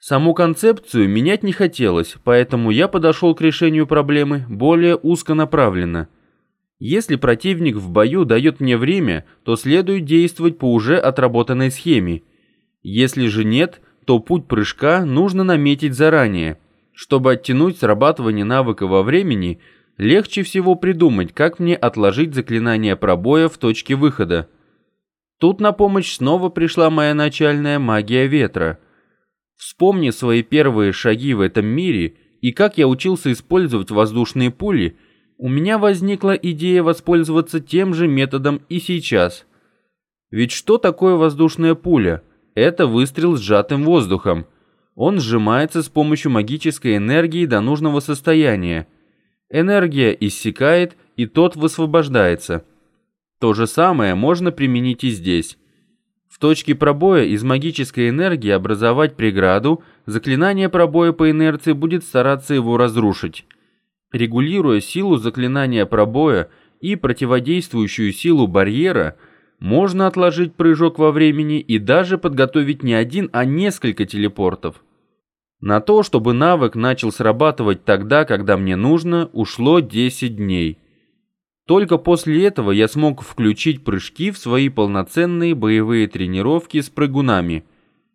Саму концепцию менять не хотелось, поэтому я подошел к решению проблемы более узконаправленно. Если противник в бою дает мне время, то следует действовать по уже отработанной схеме. Если же нет, то путь прыжка нужно наметить заранее. Чтобы оттянуть срабатывание навыка во времени, легче всего придумать, как мне отложить заклинание пробоя в точке выхода. Тут на помощь снова пришла моя начальная магия ветра. Вспомни свои первые шаги в этом мире и как я учился использовать воздушные пули, у меня возникла идея воспользоваться тем же методом и сейчас. Ведь что такое воздушная пуля? Это выстрел сжатым воздухом. Он сжимается с помощью магической энергии до нужного состояния. Энергия иссякает, и тот высвобождается. То же самое можно применить и здесь. В точке пробоя из магической энергии образовать преграду, заклинание пробоя по инерции будет стараться его разрушить. Регулируя силу заклинания пробоя и противодействующую силу барьера, можно отложить прыжок во времени и даже подготовить не один, а несколько телепортов. На то, чтобы навык начал срабатывать тогда, когда мне нужно, ушло 10 дней. Только после этого я смог включить прыжки в свои полноценные боевые тренировки с прыгунами.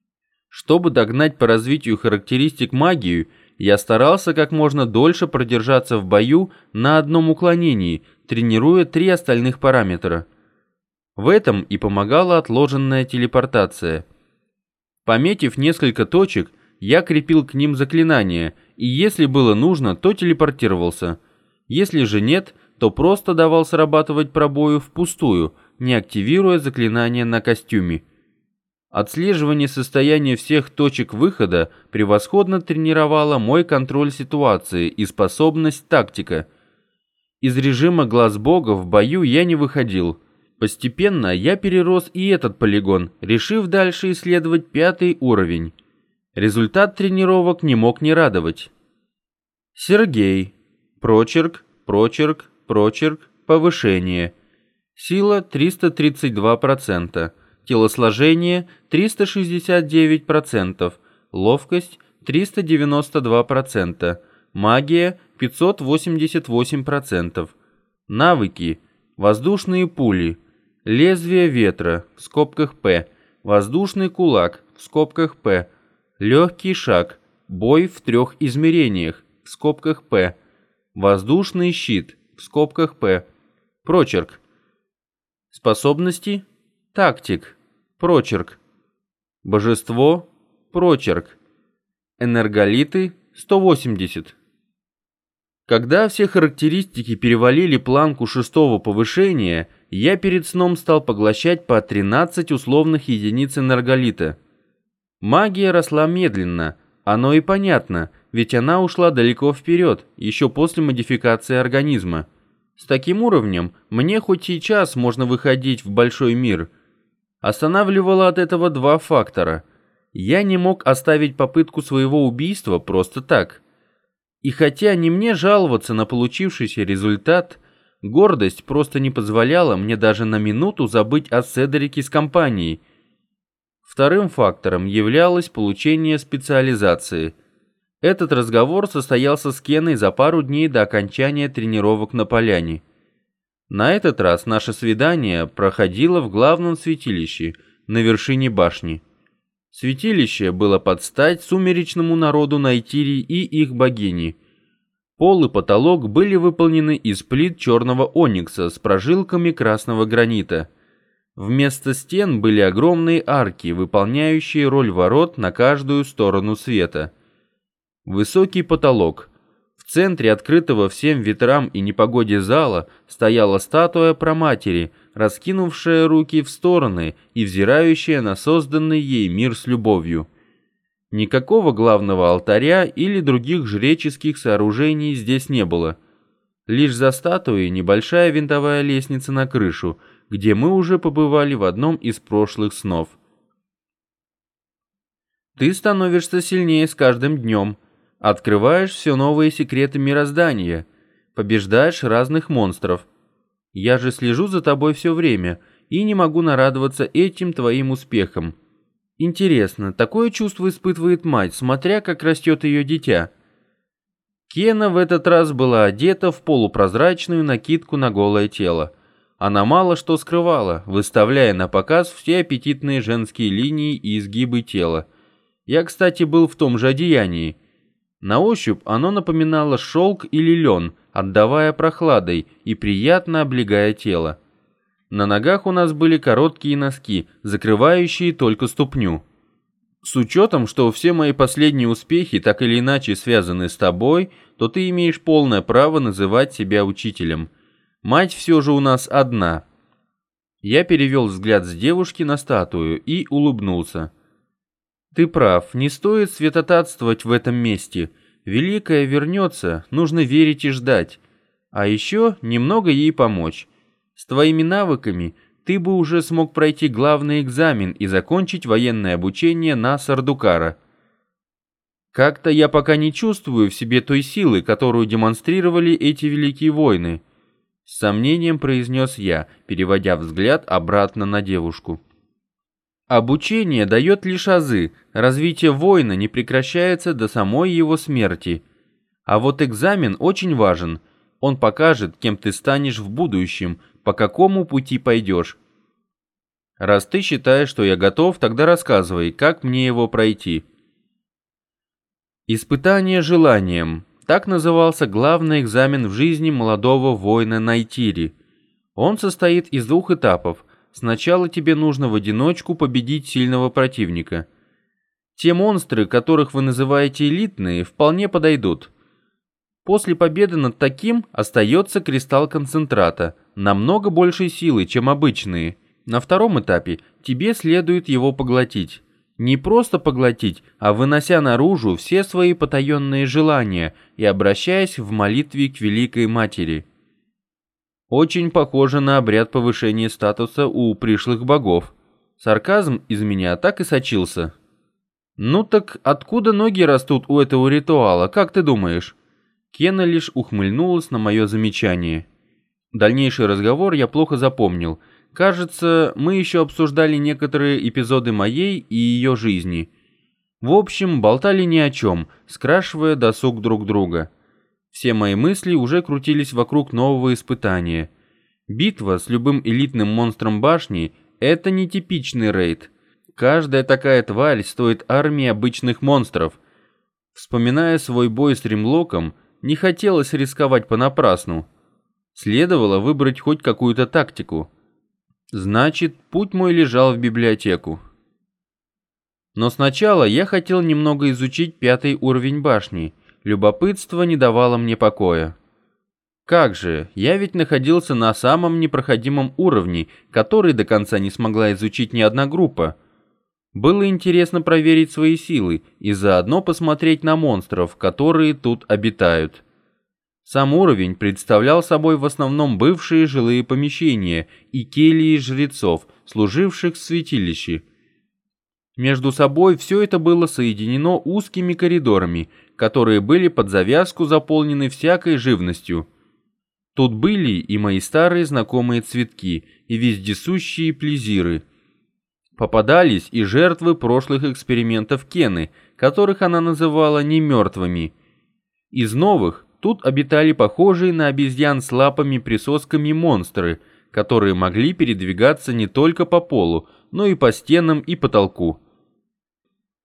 Чтобы догнать по развитию характеристик магию, я старался как можно дольше продержаться в бою на одном уклонении, тренируя 3 остальных параметра. В этом и помогала отложенная телепортация. Пометив несколько точек, я крепил к ним заклинания, и если было нужно, то телепортировался. Если же нет, то просто давал срабатывать пробою впустую, не активируя заклинание на костюме. Отслеживание состояния всех точек выхода превосходно тренировало мой контроль ситуации и способность тактика. Из режима глаз бога в бою я не выходил. Постепенно я перерос и этот полигон, решив дальше исследовать 5-й уровень. Результат тренировок не мог не радовать. Сергей. Прочерк, прочерк, прочерк, повышение. Сила 332%. Телосложение 369%, ловкость 392%, магия 588%. Навыки: воздушные пули, лезвие ветра в скобках П, воздушный кулак в скобках П, легкий шаг, бой в 3 измерениях в скобках П, воздушный щит в скобках П, прочерк. Способности: тактик, прочерк. Божество, прочерк. Энерголиты 180. Когда все характеристики перевалили планку 6-го повышения, я перед сном стал поглощать по 13 условных единиц энерголита. Магия росла медленно, оно и понятно, ведь она ушла далеко вперед, еще после модификации организма. С таким уровнем мне хоть сейчас можно выходить в большой мир. Останавливало от этого 2 фактора. Я не мог оставить попытку своего убийства просто так. И хотя не мне жаловаться на получившийся результат, гордость просто не позволяла мне даже на минуту забыть о Седрике с компанией. Вторым фактором являлось получение специализации. Этот разговор состоялся с Кеной за пару дней до окончания тренировок на поляне. На этот раз наше свидание проходило в главном святилище, на вершине башни. Святилище было под стать сумеречному народу Найтири и их богини. Пол и потолок были выполнены из плит черного оникса с прожилками красного гранита. Вместо стен были огромные арки, выполняющие роль ворот на каждую сторону света. Высокий потолок. В центре открытого всем ветрам и непогоде зала стояла статуя Праматери, раскинувшая руки в стороны и взирающая на созданный ей мир с любовью. Никакого главного алтаря или других жреческих сооружений здесь не было. Лишь за статуей небольшая винтовая лестница на крышу, где мы уже побывали в одном из прошлых снов. Ты становишься сильнее с каждым днем. Открываешь все новые секреты мироздания, побеждаешь разных монстров. Я же слежу за тобой все время и не могу нарадоваться этим твоим успехам. Интересно, такое чувство испытывает мать, смотря как растет ее дитя. Кена в этот раз была одета в полупрозрачную накидку на голое тело. Она мало что скрывала, выставляя на показ все аппетитные женские линии и изгибы тела. Я, кстати, был в том же одеянии. На ощупь оно напоминало шелк или лен, отдавая прохладой и приятно облегая тело. На ногах у нас были короткие носки, закрывающие только ступню. С учетом, что все мои последние успехи так или иначе связаны с тобой, то ты имеешь полное право называть себя учителем. Мать все же у нас одна. Я перевел взгляд с девушки на статую и улыбнулся. Ты прав, не стоит святотатствовать в этом месте. Великая вернется, нужно верить и ждать. А еще немного ей помочь. С твоими навыками ты бы уже смог пройти главный экзамен и закончить военное обучение на Сардукара. Как-то я пока не чувствую в себе той силы, которую демонстрировали эти великие воины. С сомнением произнес я, переводя взгляд обратно на девушку. Обучение дает лишь азы, развитие воина не прекращается до самой его смерти. А вот экзамен очень важен. Он покажет, кем ты станешь в будущем, по какому пути пойдешь. Раз ты считаешь, что я готов, тогда рассказывай, как мне его пройти. Испытание желанием. Так назывался главный экзамен в жизни молодого воина Найтири. Он состоит из 2 этапов. Сначала тебе нужно в одиночку победить сильного противника. Те монстры, которых вы называете элитные, вполне подойдут. После победы над таким остается кристалл концентрата, намного большей силы, чем обычные. На 2-м этапе тебе следует его поглотить. Не просто поглотить, а вынося наружу все свои потаенные желания и обращаясь в молитве к Великой Матери. Очень похоже на обряд повышения статуса у пришлых богов. Сарказм из меня так и сочился. Ну так откуда ноги растут у этого ритуала, как ты думаешь? Кена лишь ухмыльнулась на мое замечание. Дальнейший разговор я плохо запомнил. Кажется, мы еще обсуждали некоторые эпизоды моей и ее жизни. В общем, болтали ни о чем, скрашивая досуг друг друга. Все мои мысли уже крутились вокруг нового испытания. Битва с любым элитным монстром башни – это не типичный рейд. Каждая такая тварь стоит армии обычных монстров. Вспоминая свой бой с Римлоком, не хотелось рисковать понапрасну. Следовало выбрать хоть какую-то тактику. Значит, путь мой лежал в библиотеку. Но сначала я хотел немного изучить 5-й уровень башни. Любопытство не давало мне покоя. Как же, я ведь находился на самом непроходимом уровне, который до конца не смогла изучить ни одна группа. Было интересно проверить свои силы и заодно посмотреть на монстров, которые тут обитают. Сам уровень представлял собой в основном бывшие жилые помещения и кельи жрецов, служивших в святилище. Между собой все это было соединено узкими коридорами, которые были под завязку заполнены всякой живностью. Тут были и мои старые знакомые цветки, и вездесущие плезиры. Попадались и жертвы прошлых экспериментов Кены, которых она называла немертвыми. Из новых тут обитали похожие на обезьян с лапами-присосками монстры, которые могли передвигаться не только по полу, но и по стенам и потолку.